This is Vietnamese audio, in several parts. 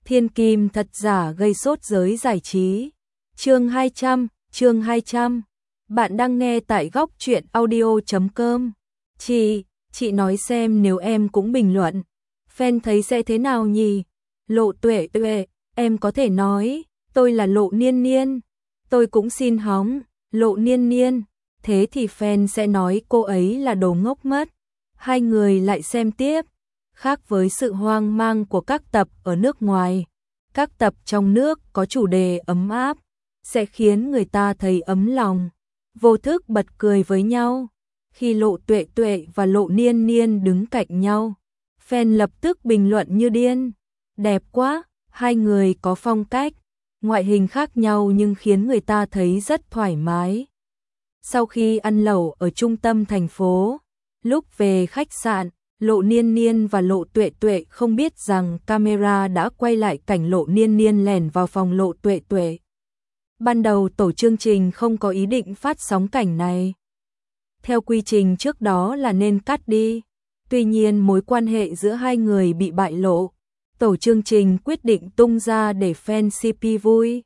Thiên kim thật giả gây sốt giới giải trí. Chương 200. Bạn đang nghe tại góc truyện audio.com. Chị nói xem nếu em cũng bình luận, fan thấy sẽ thế nào nhỉ? Lộ Tuệ, em có thể nói, tôi là Lộ Niên Niên. Tôi cũng xin hóng, Lộ Niên Niên. Thế thì fan sẽ nói cô ấy là đồ ngốc mất. Hai người lại xem tiếp. Khác với sự hoang mang của các tập ở nước ngoài, các tập trong nước có chủ đề ấm áp, sẽ khiến người ta thấy ấm lòng, vô thức bật cười với nhau. Khi Lộ Tuệ và Lộ Niên Niên đứng cạnh nhau, fan lập tức bình luận như điên. Đẹp quá, hai người có phong cách, ngoại hình khác nhau nhưng khiến người ta thấy rất thoải mái. Sau khi ăn lẩu ở trung tâm thành phố, lúc về khách sạn, Lộ Niên Niên và Lộ Tuệ không biết rằng camera đã quay lại cảnh Lộ Niên Niên lẻn vào phòng Lộ Tuệ. Ban đầu tổ chương trình không có ý định phát sóng cảnh này. Theo quy trình trước đó là nên cắt đi. Tuy nhiên mối quan hệ giữa hai người bị bại lộ, tổ chương trình quyết định tung ra để fan CP vui.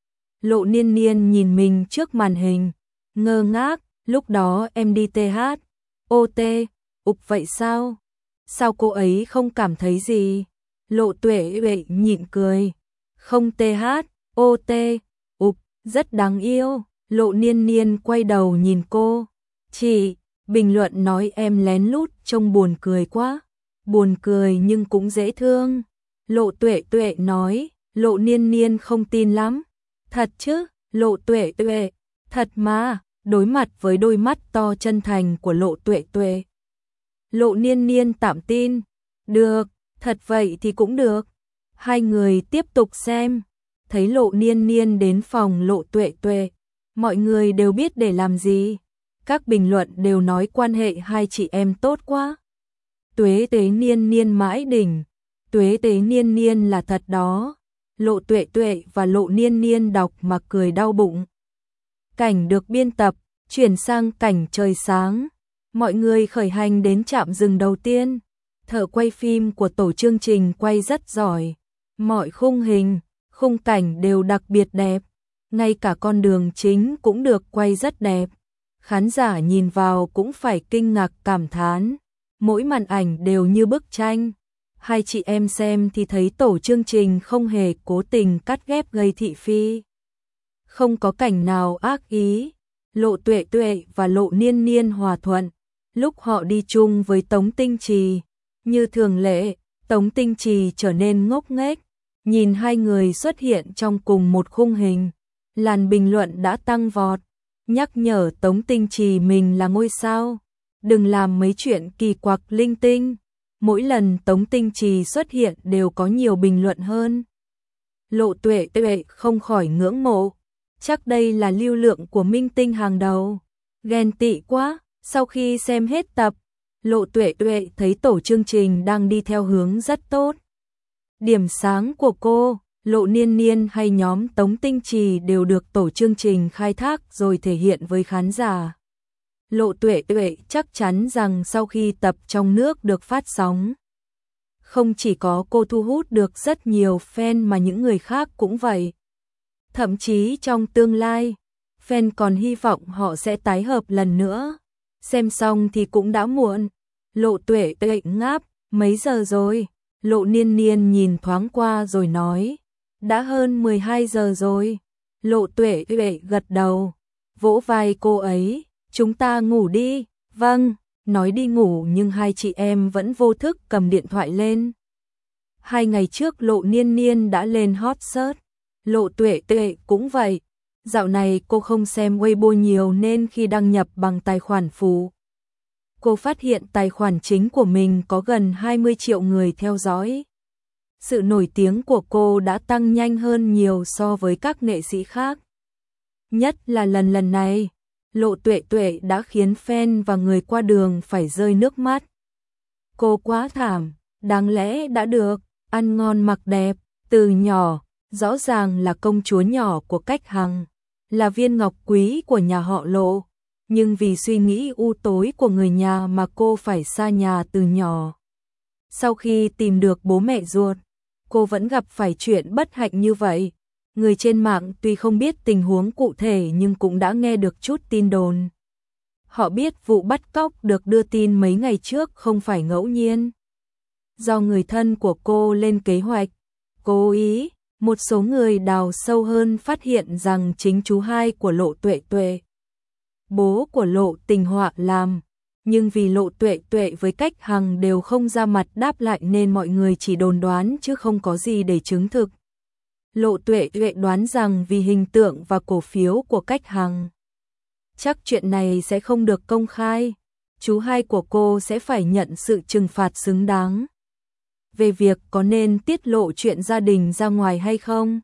Lộ Niên Niên nhìn mình trước màn hình, ngơ ngác, lúc đó em đi TH, OT, ục vậy sao? Sao cô ấy không cảm thấy gì? Lộ Tuệ nhịn cười, không TH, OT, ục, rất đáng yêu. Lộ Niên Niên quay đầu nhìn cô, chị, bình luận nói em lén lút trông buồn cười quá. Buồn cười nhưng cũng dễ thương. Lộ Tuệ nói, Lộ Niên Niên không tin lắm. Thật chứ? Lộ Tuệ, thật mà. Đối mặt với đôi mắt to chân thành của Lộ Tuệ, Lộ Niên Niên tạm tin. Được, thật vậy thì cũng được. Hai người tiếp tục xem. Thấy Lộ Niên Niên đến phòng Lộ Tuệ, mọi người đều biết để làm gì. Các bình luận đều nói quan hệ hai chị em tốt quá. Tuệ Niên Niên mãi đỉnh. Tuệ Niên Niên là thật đó. Lộ Tuệ và Lộ Niên Niên đọc mà cười đau bụng. Cảnh được biên tập, chuyển sang cảnh trời sáng. Mọi người khởi hành đến trạm dừng đầu tiên. Thợ quay phim của tổ chương trình quay rất giỏi. Mọi khung hình, khung cảnh đều đặc biệt đẹp. Ngay cả con đường chính cũng được quay rất đẹp. Khán giả nhìn vào cũng phải kinh ngạc cảm thán. Mỗi màn ảnh đều như bức tranh. Hai chị em xem thì thấy tổ chương trình không hề cố tình cắt ghép gây thị phi. Không có cảnh nào ác ý. Lộ Tuệ và Lộ Niên Niên hòa thuận. Lúc họ đi chung với Tống Tinh Trì, như thường lệ, Tống Tinh Trì trở nên ngốc nghếch. Nhìn hai người xuất hiện trong cùng một khung hình, làn bình luận đã tăng vọt, nhắc nhở Tống Tinh Trì mình là ngôi sao, đừng làm mấy chuyện kỳ quặc linh tinh. Mỗi lần Tống Tinh Trì xuất hiện đều có nhiều bình luận hơn. Lộ Tuệ không khỏi ngưỡng mộ, chắc đây là lưu lượng của minh tinh hàng đầu. Ghen tị quá. Sau khi xem hết tập, Lộ Tuệ thấy tổ chương trình đang đi theo hướng rất tốt. Điểm sáng của cô, Lộ Niên Niên hay nhóm Tống Tinh Trì đều được tổ chương trình khai thác rồi thể hiện với khán giả. Lộ Tuệ chắc chắn rằng sau khi tập trong nước được phát sóng, không chỉ có cô thu hút được rất nhiều fan mà những người khác cũng vậy. Thậm chí trong tương lai, fan còn hy vọng họ sẽ tái hợp lần nữa. Xem xong thì cũng đã muộn. Lộ Tuệ ngáp, mấy giờ rồi? Lộ Niên Niên nhìn thoáng qua rồi nói, đã hơn 12 giờ rồi. Lộ Tuệ gật đầu, vỗ vai cô ấy, chúng ta ngủ đi. Vâng, nói đi ngủ nhưng hai chị em vẫn vô thức cầm điện thoại lên. 2 ngày trước Lộ Niên Niên đã lên hot search. Lộ Tuệ cũng vậy. Dạo này cô không xem Weibo nhiều nên khi đăng nhập bằng tài khoản phụ, cô phát hiện tài khoản chính của mình có gần 20 triệu người theo dõi. Sự nổi tiếng của cô đã tăng nhanh hơn nhiều so với các nghệ sĩ khác. Nhất là lần này, Lộ Tuệ đã khiến fan và người qua đường phải rơi nước mắt. Cô quá thảm, đáng lẽ đã được ăn ngon mặc đẹp, từ nhỏ, rõ ràng là công chúa nhỏ của Cách Hằng, là viên ngọc quý của nhà họ Lộ, nhưng vì suy nghĩ u tối của người nhà mà cô phải xa nhà từ nhỏ. Sau khi tìm được bố mẹ ruột, cô vẫn gặp phải chuyện bất hạnh như vậy. Người trên mạng tuy không biết tình huống cụ thể nhưng cũng đã nghe được chút tin đồn. Họ biết vụ bắt cóc được đưa tin mấy ngày trước không phải ngẫu nhiên. Do người thân của cô lên kế hoạch, cố ý, một số người đào sâu hơn phát hiện rằng chính chú hai của Lộ Tuệ Tuệ, bố của Lộ Tình Họa làm. Nhưng vì Lộ Tuệ Tuệ với Cách Hằng đều không ra mặt đáp lại nên mọi người chỉ đồn đoán chứ không có gì để chứng thực. Lộ Tuệ Tuệ đoán rằng vì hình tượng và cổ phiếu của Cách Hằng, chắc chuyện này sẽ không được công khai. Chú hai của cô sẽ phải nhận sự trừng phạt xứng đáng. Về việc có nên tiết lộ chuyện gia đình ra ngoài hay không,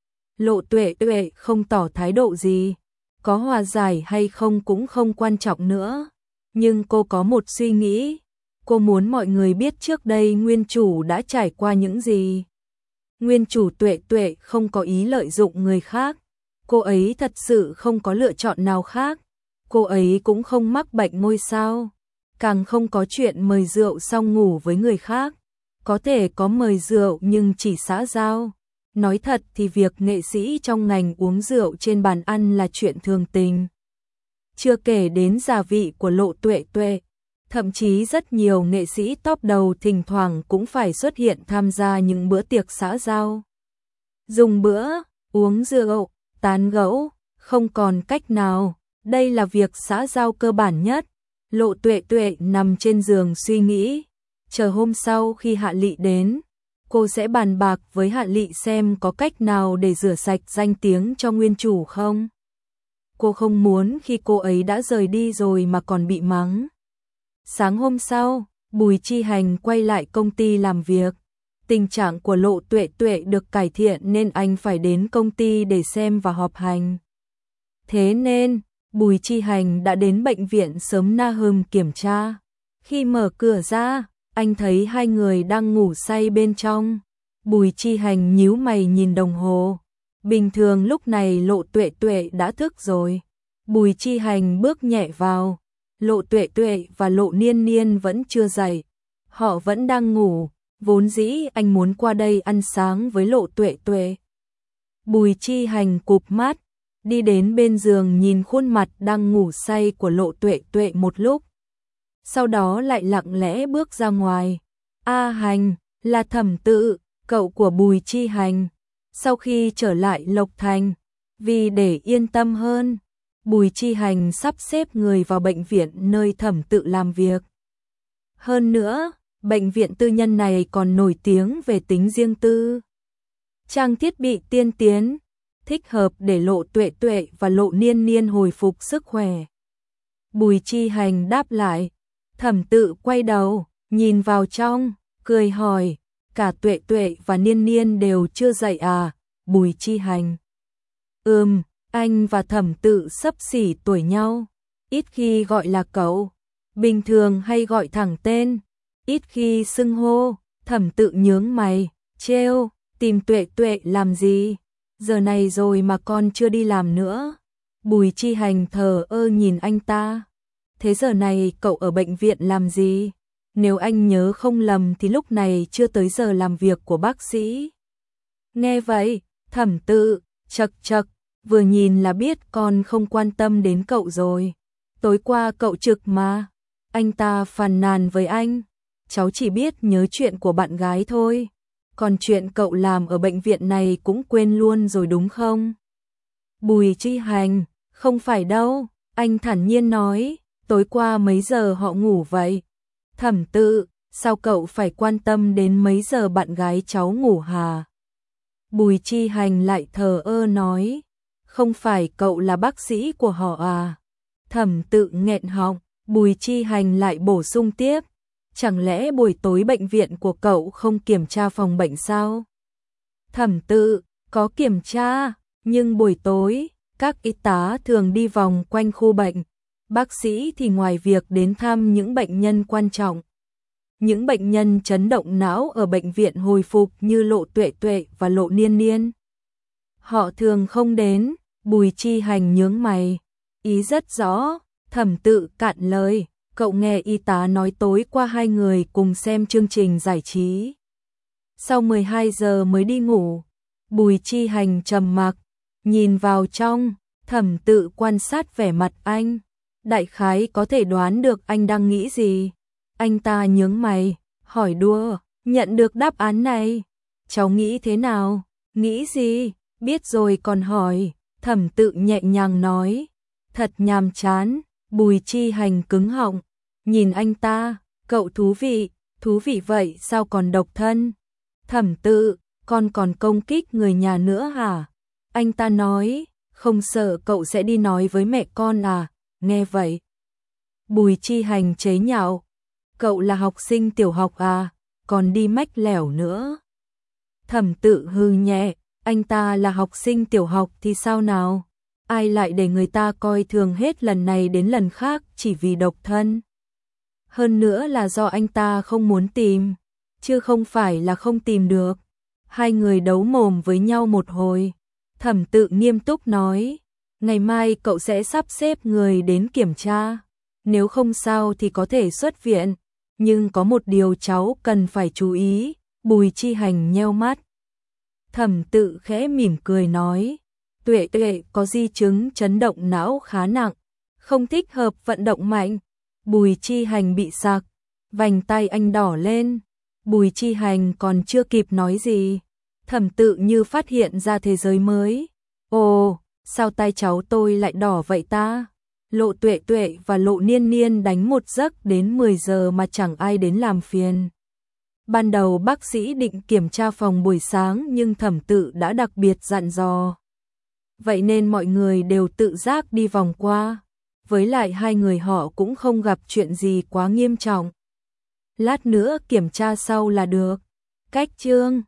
Lộ Tuệ Tuệ không tỏ thái độ gì. Có hòa giải hay không cũng không quan trọng nữa. Nhưng cô có một suy nghĩ. Cô muốn mọi người biết trước đây nguyên chủ đã trải qua những gì. Nguyên chủ Tuệ Tuệ không có ý lợi dụng người khác. Cô ấy thật sự không có lựa chọn nào khác. Cô ấy cũng không mắc bệnh ngôi sao. Càng không có chuyện mời rượu xong ngủ với người khác. Có thể có mời rượu nhưng chỉ xã giao. Nói thật thì việc nghệ sĩ trong ngành uống rượu trên bàn ăn là chuyện thường tình. Chưa kể đến gia vị của Lộ Tuệ Tuệ. Thậm chí rất nhiều nghệ sĩ top đầu thỉnh thoảng cũng phải xuất hiện tham gia những bữa tiệc xã giao. Dùng bữa, uống rượu, tán gẫu, không còn cách nào. Đây là việc xã giao cơ bản nhất. Lộ Tuệ Tuệ nằm trên giường suy nghĩ. Chờ hôm sau khi Hạ Lị đến, cô sẽ bàn bạc với Hạ Lị xem có cách nào để rửa sạch danh tiếng cho nguyên chủ không. Cô không muốn khi cô ấy đã rời đi rồi mà còn bị mắng. Sáng hôm sau, Bùi Chi Hành quay lại công ty làm việc. Tình trạng của Lộ Tuệ Tuệ được cải thiện nên anh phải đến công ty để xem và họp hành. Thế nên, Bùi Chi Hành đã đến bệnh viện sớm na hầm kiểm tra. Khi mở cửa ra, anh thấy hai người đang ngủ say bên trong. Bùi Chi Hành nhíu mày nhìn đồng hồ. Bình thường lúc này Lộ Tuệ Tuệ đã thức rồi. Bùi Chi Hành bước nhẹ vào. Lộ Tuệ Tuệ và Lộ Niên Niên vẫn chưa dậy. Họ vẫn đang ngủ. Vốn dĩ anh muốn qua đây ăn sáng với Lộ Tuệ Tuệ. Bùi Chi Hành cụp mắt, đi đến bên giường nhìn khuôn mặt đang ngủ say của Lộ Tuệ Tuệ một lúc. Sau đó lại lặng lẽ bước ra ngoài. A Hành, là Thẩm Tự, cậu của Bùi Chi Hành. Sau khi trở lại Lộc Thành, vì để yên tâm hơn, Bùi Chi Hành sắp xếp người vào bệnh viện nơi Thẩm Tự làm việc. Hơn nữa, bệnh viện tư nhân này còn nổi tiếng về tính riêng tư. Trang thiết bị tiên tiến, thích hợp để Lộ Tuệ Tuệ và Lộ Niên Niên hồi phục sức khỏe. Bùi Chi Hành đáp lại. Thẩm Tự quay đầu, nhìn vào trong, cười hỏi, cả Tuệ Tuệ và Niên Niên đều chưa dậy à? Bùi Chi Hành. Anh và Thẩm Tự xấp xỉ tuổi nhau, ít khi gọi là cậu, bình thường hay gọi thẳng tên, ít khi xưng hô. Thẩm Tự nhướng mày, trêu, tìm Tuệ Tuệ làm gì? Giờ này rồi mà con chưa đi làm nữa. Bùi Chi Hành thờ ơ nhìn anh ta. Thế giờ này cậu ở bệnh viện làm gì? Nếu anh nhớ không lầm thì lúc này chưa tới giờ làm việc của bác sĩ. Nghe vậy, Thẩm Tự chậc chậc, vừa nhìn là biết con không quan tâm đến cậu rồi. Tối qua cậu trực mà. Anh ta phàn nàn với anh. Cháu chỉ biết nhớ chuyện của bạn gái thôi. Còn chuyện cậu làm ở bệnh viện này cũng quên luôn rồi đúng không? Bùi Chi Hành, không phải đâu. Anh thản nhiên nói, tối qua mấy giờ họ ngủ vậy? Thẩm Tự, sao cậu phải quan tâm đến mấy giờ bạn gái cháu ngủ hả? Bùi Chi Hành lại thờ ơ nói, không phải cậu là bác sĩ của họ à? Thẩm Tự nghẹn họng, Bùi Chi Hành lại bổ sung tiếp, chẳng lẽ buổi tối bệnh viện của cậu không kiểm tra phòng bệnh sao? Thẩm Tự, có kiểm tra, nhưng buổi tối, các y tá thường đi vòng quanh khu bệnh. Bác sĩ thì ngoài việc đến thăm những bệnh nhân quan trọng, những bệnh nhân chấn động não ở bệnh viện hồi phục như Lộ Tuệ Tuệ và Lộ Niên Niên, họ thường không đến. Bùi Chi Hành nhướng mày, ý rất rõ. Thẩm Tự cạn lời, cậu nghe y tá nói tối qua hai người cùng xem chương trình giải trí sau 12 giờ mới đi ngủ. Bùi Chi Hành trầm mặc, nhìn vào trong, Thẩm Tự quan sát vẻ mặt anh, đại khái có thể đoán được anh đang nghĩ gì. Anh ta nhướng mày, hỏi đùa, nhận được đáp án này, cháu nghĩ thế nào? Nghĩ gì? Biết rồi còn hỏi. Thẩm Tự nhẹ nhàng nói, thật nhàm chán. Bùi Chi Hành cứng họng, nhìn anh ta, cậu thú vị vậy sao còn độc thân? Thẩm Tự, con còn công kích người nhà nữa hả? Anh ta nói, không sợ cậu sẽ đi nói với mẹ con à? Nghe vậy, Bùi Chi Hành chế nhạo, cậu là học sinh tiểu học à, còn đi mách lẻo nữa. Thẩm Tự hừ nhẹ, anh ta là học sinh tiểu học thì sao nào? Ai lại để người ta coi thường hết lần này đến lần khác chỉ vì độc thân. Hơn nữa là do anh ta không muốn tìm, chứ không phải là không tìm được. Hai người đấu mồm với nhau một hồi. Thẩm Tự nghiêm túc nói, ngày mai cậu sẽ sắp xếp người đến kiểm tra. Nếu không sao thì có thể xuất viện. Nhưng có một điều cháu cần phải chú ý. Bùi Chi Hành nheo mắt. Thẩm Tự khẽ mỉm cười nói, Tuệ có di chứng chấn động não khá nặng, không thích hợp vận động mạnh. Bùi Chi Hành bị sặc, vành tay anh đỏ lên. Bùi Chi Hành còn chưa kịp nói gì, Thẩm Tự như phát hiện ra thế giới mới. Ồ, sao tay cháu tôi lại đỏ vậy ta? Lộ Tuệ và Lộ Niên Niên đánh một giấc đến 10 giờ mà chẳng ai đến làm phiền. Ban đầu bác sĩ định kiểm tra phòng buổi sáng nhưng Thẩm Tự đã đặc biệt dặn dò. Vậy nên mọi người đều tự giác đi vòng qua. Với lại hai người họ cũng không gặp chuyện gì quá nghiêm trọng. Lát nữa kiểm tra sau là được. Cách chương